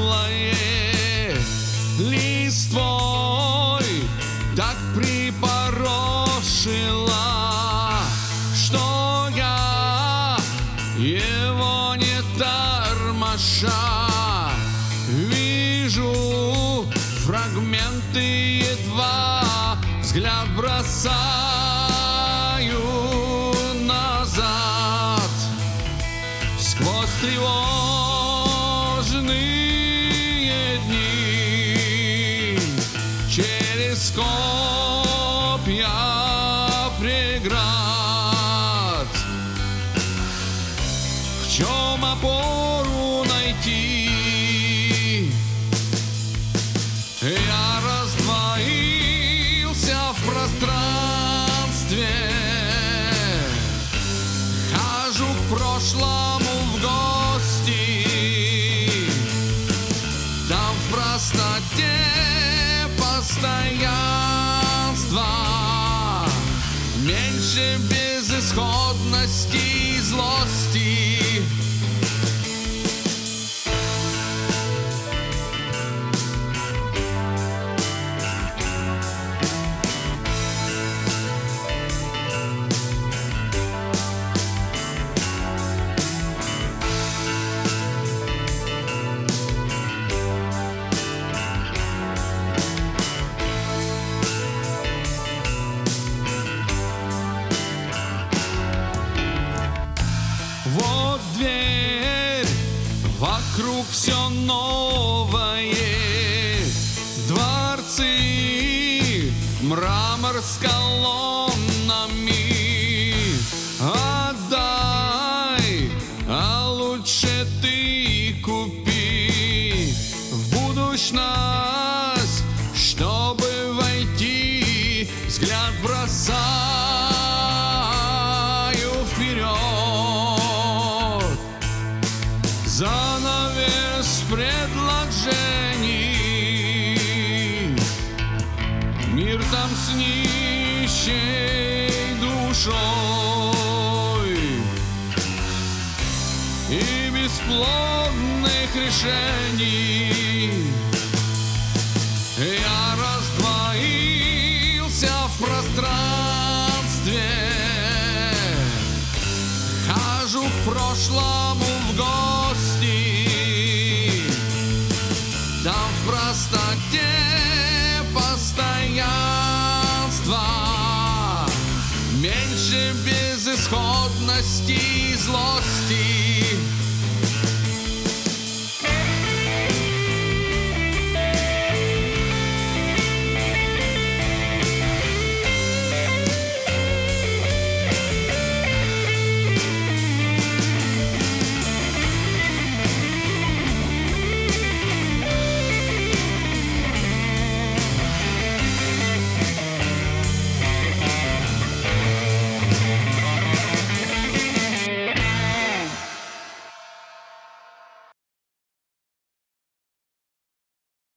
теплое листвой так припорошила, что я его не тормоша вижу фрагменты, едва взгляд бросаю назад сквозь тревожные дни, через копья преград. В чем опору найти? Я раздвоился в пространстве, хожу к прошлому в гости. Там в простоте постоянства меньше безысходности и злости. Вот дверь, вокруг все новое, дворцы, мрамор с колоннами. Отдай, а лучше ты купи в будущность, чтобы войти, взгляд бросаю вперед. Занавес предложений, мир там с нищей душой и бесплодных решений. Я раздвоился в пространстве, хожу к прошлому в гости. Там в простоте постоянства меньше безысходности и злости.